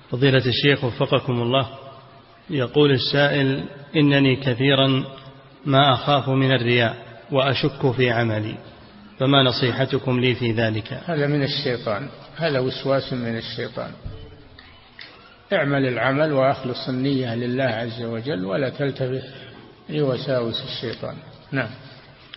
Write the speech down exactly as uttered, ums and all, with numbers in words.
فضيلة الشيخ وفقكم الله، يقول السائل: إنني كثيرا ما أخاف من الرياء وأشك في عملي، فما نصيحتكم لي في ذلك؟ هذا من الشيطان، هذا وسواس من الشيطان. اعمل العمل وأخلص النية لله عز وجل ولا تلتفت لوساوس الشيطان. نعم.